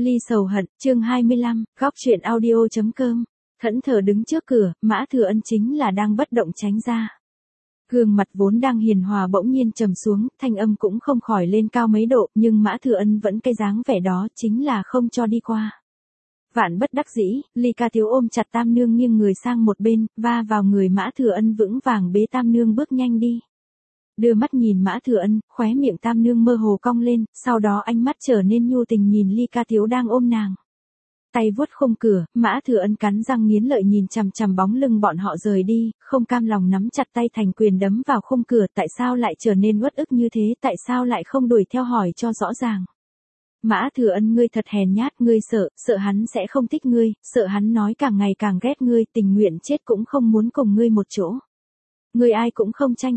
Ly sầu hận, chương 25, góc truyện audio.com. Thẫn thờ đứng trước cửa, Mã Thừa Ân chính là đang bất động tránh ra. Gương mặt vốn đang hiền hòa bỗng nhiên trầm xuống, thanh âm cũng không khỏi lên cao mấy độ, nhưng Mã Thừa Ân vẫn cái dáng vẻ đó chính là không cho đi qua. Vạn bất đắc dĩ, Ly Ca Thiếu ôm chặt Tam Nương nghiêng người sang một bên, va vào người Mã Thừa Ân vững vàng bế Tam Nương bước nhanh đi. Đưa mắt nhìn Mã Thừa Ân, khóe miệng Tam Nương mơ hồ cong lên, sau đó ánh mắt trở nên nhu tình nhìn Ly Ca Thiếu đang ôm nàng. Tay vuốt khung cửa, Mã Thừa Ân cắn răng nghiến lợi nhìn chằm chằm bóng lưng bọn họ rời đi, không cam lòng nắm chặt tay thành quyền đấm vào khung cửa, tại sao lại trở nên uất ức như thế, tại sao lại không đuổi theo hỏi cho rõ ràng. Mã Thừa Ân, ngươi thật hèn nhát, ngươi sợ hắn sẽ không thích ngươi, sợ hắn nói càng ngày càng ghét ngươi, tình nguyện chết cũng không muốn cùng ngươi một chỗ. Ngươi ai cũng không tranh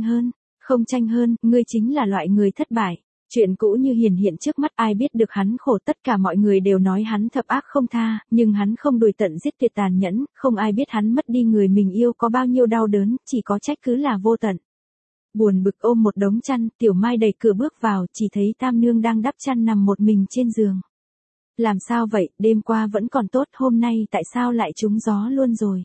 hơn, ngươi chính là loại người thất bại. Chuyện cũ như hiển hiện trước mắt, ai biết được hắn khổ, tất cả mọi người đều nói hắn thập ác không tha, nhưng hắn không đuổi tận giết tuyệt tàn nhẫn, không ai biết hắn mất đi người mình yêu có bao nhiêu đau đớn, chỉ có trách cứ là vô tận. Buồn bực ôm một đống chăn, Tiểu Mai đẩy cửa bước vào, chỉ thấy Tam Nương đang đắp chăn nằm một mình trên giường. Làm sao vậy, đêm qua vẫn còn tốt, hôm nay tại sao lại trúng gió luôn rồi.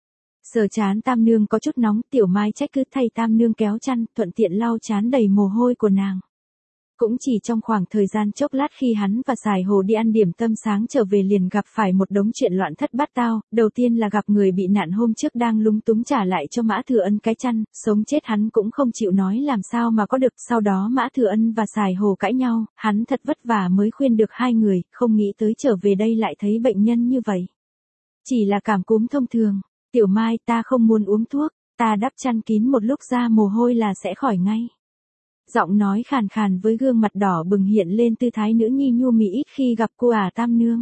Sờ chán Tam Nương có chút nóng, Tiểu Mai trách cứ thay Tam Nương kéo chăn, thuận tiện lau chán đầy mồ hôi của nàng. Cũng chỉ trong khoảng thời gian chốc lát khi hắn và Sài Hồ đi ăn điểm tâm sáng trở về liền gặp phải một đống chuyện loạn thất bát tao, đầu tiên là gặp người bị nạn hôm trước đang lúng túng trả lại cho Mã Thừa Ân cái chăn, sống chết hắn cũng không chịu nói làm sao mà có được, sau đó Mã Thừa Ân và Sài Hồ cãi nhau, hắn thật vất vả mới khuyên được hai người, không nghĩ tới trở về đây lại thấy bệnh nhân như vậy. Chỉ là cảm cúm thông thường, Tiểu Mai ta không muốn uống thuốc, ta đắp chăn kín một lúc ra mồ hôi là sẽ khỏi ngay. Giọng nói khàn khàn với gương mặt đỏ bừng hiện lên tư thái nữ nhi nhu mì ít khi gặp cô Tam Nương.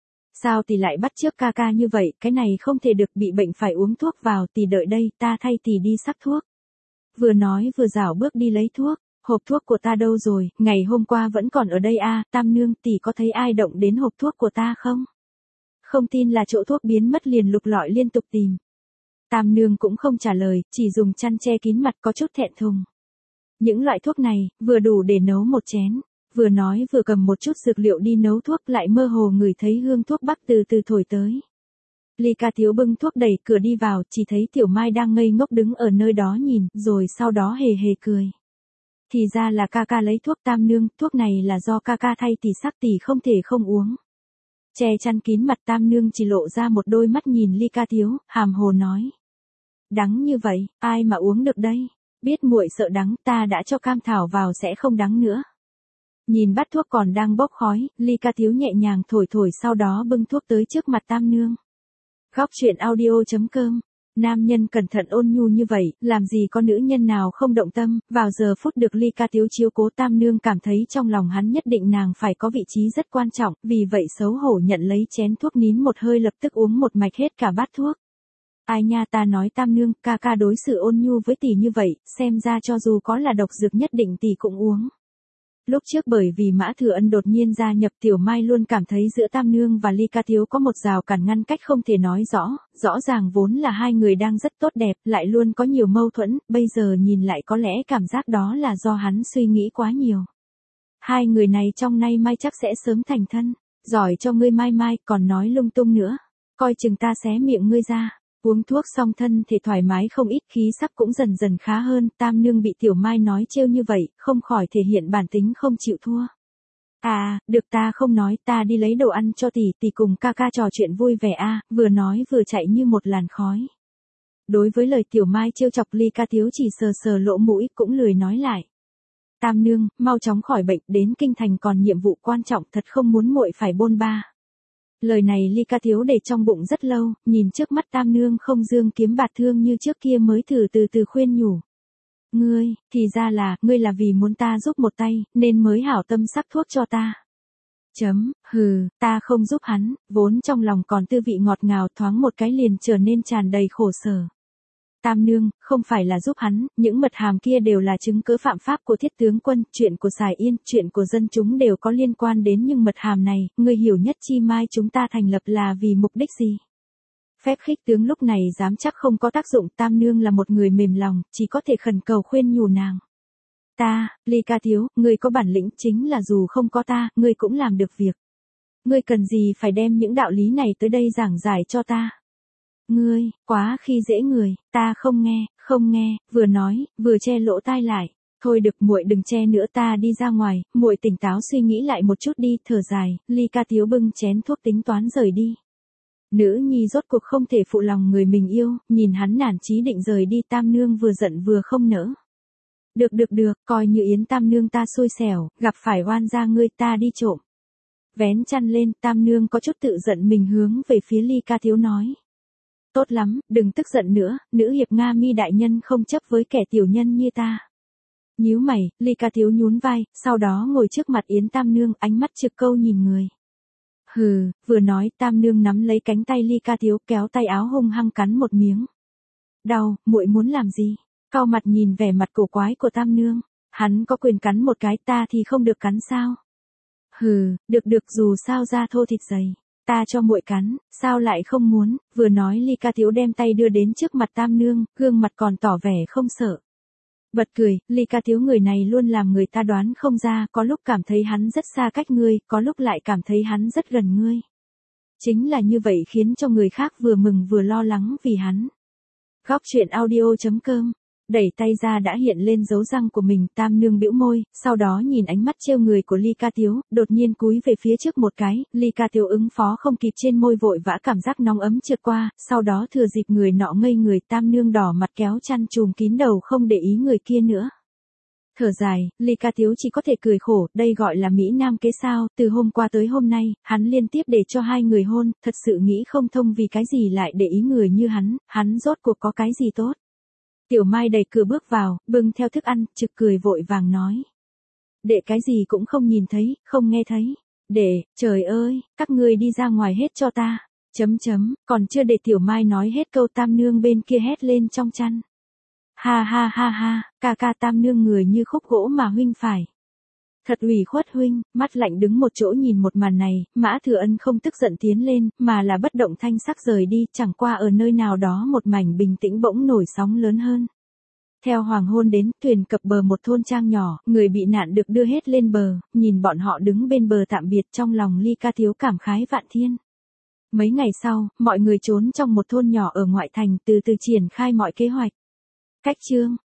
Sao tỷ lại bắt chước ca ca như vậy, cái này không thể được, bị bệnh phải uống thuốc vào, tỷ đợi đây, ta thay tỷ đi sắc thuốc. Vừa nói vừa rảo bước đi lấy thuốc, hộp thuốc của ta đâu rồi, ngày hôm qua vẫn còn ở đây Tam Nương, tỷ có thấy ai động đến hộp thuốc của ta không? Không tin là chỗ thuốc biến mất liền lục lọi liên tục tìm. Tam Nương cũng không trả lời, chỉ dùng chăn che kín mặt có chút thẹn thùng. Những loại thuốc này, vừa đủ để nấu một chén, vừa nói vừa cầm một chút dược liệu đi nấu thuốc, lại mơ hồ ngửi thấy hương thuốc bắc từ từ thổi tới. Ly Ca Thiếu bưng thuốc đẩy cửa đi vào, chỉ thấy Tiểu Mai đang ngây ngốc đứng ở nơi đó nhìn, rồi sau đó hề hề cười. Thì ra là ca ca lấy thuốc. Tam Nương, thuốc này là do ca ca thay tỷ sắc, tỷ không thể không uống. Che chăn kín mặt Tam Nương chỉ lộ ra một đôi mắt nhìn Ly Ca Thiếu, hàm hồ nói. Đắng như vậy, ai mà uống được đây? Biết muội sợ đắng, ta đã cho cam thảo vào sẽ không đắng nữa. Nhìn bát thuốc còn đang bốc khói, Ly Ca Thiếu nhẹ nhàng thổi sau đó bưng thuốc tới trước mặt Tam Nương. Góc truyện audio.com. Nam nhân cẩn thận ôn nhu như vậy, làm gì có nữ nhân nào không động tâm, vào giờ phút được Ly Ca Thiếu chiếu cố Tam Nương cảm thấy trong lòng hắn nhất định nàng phải có vị trí rất quan trọng, vì vậy xấu hổ nhận lấy chén thuốc nín một hơi lập tức uống một mạch hết cả bát thuốc. Ai nha, ta nói Tam Nương, ca ca đối xử ôn nhu với tỷ như vậy, xem ra cho dù có là độc dược nhất định tỷ cũng uống. Lúc trước bởi vì Mã Thừa Ân đột nhiên gia nhập, Tiểu Mai luôn cảm thấy giữa Tam Nương và Ly Ca Thiếu có một rào cản ngăn cách không thể nói rõ ràng vốn là hai người đang rất tốt đẹp, lại luôn có nhiều mâu thuẫn, bây giờ nhìn lại có lẽ cảm giác đó là do hắn suy nghĩ quá nhiều. Hai người này trong nay mai chắc sẽ sớm thành thân, giỏi cho ngươi mai còn nói lung tung nữa, coi chừng ta xé miệng ngươi ra. Uống thuốc xong thân thể thoải mái không ít, khí sắc cũng dần dần khá hơn, Tam Nương bị Tiểu Mai nói trêu như vậy, không khỏi thể hiện bản tính không chịu thua. Được, ta không nói, ta đi lấy đồ ăn cho tỷ cùng ca ca trò chuyện vui vẻ vừa nói vừa chạy như một làn khói. Đối với lời Tiểu Mai trêu chọc, Ly Ca Thiếu chỉ sờ lỗ mũi cũng lười nói lại. Tam Nương, mau chóng khỏi bệnh, đến kinh thành còn nhiệm vụ quan trọng, thật không muốn muội phải bôn ba. Lời này Ly Ca Thiếu để trong bụng rất lâu, nhìn trước mắt Tam Nương không dương kiếm bạt thương như trước kia mới từ từ khuyên nhủ. Ngươi, thì ra là, ngươi là vì muốn ta giúp một tay, nên mới hảo tâm sắc thuốc cho ta. Ta không giúp hắn, vốn trong lòng còn tư vị ngọt ngào, thoáng một cái liền trở nên tràn đầy khổ sở. Tam Nương, không phải là giúp hắn, những mật hàm kia đều là chứng cứ phạm pháp của Thiết tướng quân, chuyện của Sài Yên, chuyện của dân chúng đều có liên quan đến, nhưng mật hàm này, ngươi hiểu nhất chi mai chúng ta thành lập là vì mục đích gì? Phép khích tướng lúc này dám chắc không có tác dụng, Tam Nương là một người mềm lòng, chỉ có thể khẩn cầu khuyên nhủ nàng. Ly Ca Thiếu, ngươi có bản lĩnh, chính là dù không có ta, ngươi cũng làm được việc. ngươi cần gì phải đem những đạo lý này tới đây giảng giải cho ta. Ngươi, quá khi dễ người, ta không nghe, vừa nói, vừa che lỗ tai lại. Thôi được muội đừng che nữa ta đi ra ngoài, muội tỉnh táo suy nghĩ lại một chút đi, thở dài, Ly Ca Tiếu bưng chén thuốc tính toán rời đi. Nữ nhi rốt cuộc không thể phụ lòng người mình yêu, nhìn hắn nản chí định rời đi Tam Nương vừa giận vừa không nỡ. Được, coi như Yến Tam Nương ta xui xẻo, gặp phải oan gia ngươi ta đi trộm. Vén chăn lên, Tam Nương có chút tự giận mình hướng về phía Ly Ca Tiếu nói. Tốt lắm, đừng tức giận nữa, nữ hiệp Nga Mi đại nhân không chấp với kẻ tiểu nhân như ta. Nhíu mày, Ly Ca Tiếu nhún vai, sau đó ngồi trước mặt Yến Tam Nương, ánh mắt trực câu nhìn người. Hừ, vừa nói, Tam Nương nắm lấy cánh tay Ly Ca Tiếu, kéo tay áo hung hăng cắn một miếng. Đau, muội muốn làm gì? Cau mặt nhìn vẻ mặt cổ quái của Tam Nương, hắn có quyền cắn một cái, ta thì không được cắn sao? Hừ, được dù sao da thô thịt dày, ta cho muội cắn, sao lại không muốn? Vừa nói Ly Ca Tiếu đem tay đưa đến trước mặt Tam Nương, gương mặt còn tỏ vẻ không sợ. Bật cười, Ly Ca Tiếu người này luôn làm người ta đoán không ra, có lúc cảm thấy hắn rất xa cách ngươi, có lúc lại cảm thấy hắn rất gần ngươi. Chính là như vậy khiến cho người khác vừa mừng vừa lo lắng vì hắn. Góc truyện audio.com. Đẩy tay ra đã hiện lên dấu răng của mình, Tam Nương bĩu môi, sau đó nhìn ánh mắt trêu người của Ly Ca Tiếu, đột nhiên cúi về phía trước một cái, Ly Ca Tiếu ứng phó không kịp trên môi vội vã cảm giác nóng ấm trượt qua, sau đó thừa dịp người nọ ngây người, Tam Nương đỏ mặt kéo chăn trùm kín đầu không để ý người kia nữa. Thở dài, Ly Ca Tiếu chỉ có thể cười khổ, đây gọi là Mỹ Nam kế sao, từ hôm qua tới hôm nay, hắn liên tiếp để cho hai người hôn, thật sự nghĩ không thông vì cái gì lại để ý người như hắn rốt cuộc có cái gì tốt. Tiểu Mai đẩy cửa bước vào, bưng theo thức ăn, trực cười vội vàng nói. Đệ cái gì cũng không nhìn thấy, không nghe thấy. Đệ, trời ơi, các ngươi đi ra ngoài hết cho ta. Còn chưa để Tiểu Mai nói hết câu Tam Nương bên kia hét lên trong chăn. Ha, ca Tam Nương người như khúc gỗ mà huynh phải. Thật ủy khuất huynh, mắt lạnh đứng một chỗ nhìn một màn này, Mã Thừa Ân không tức giận tiến lên, mà là bất động thanh sắc rời đi, chẳng qua ở nơi nào đó một mảnh bình tĩnh bỗng nổi sóng lớn hơn. Theo hoàng hôn đến, thuyền cập bờ một thôn trang nhỏ, người bị nạn được đưa hết lên bờ, nhìn bọn họ đứng bên bờ tạm biệt trong lòng Ly Ca Tiếu cảm khái vạn thiên. Mấy ngày sau, mọi người trốn trong một thôn nhỏ ở ngoại thành từ từ triển khai mọi kế hoạch. Cách chương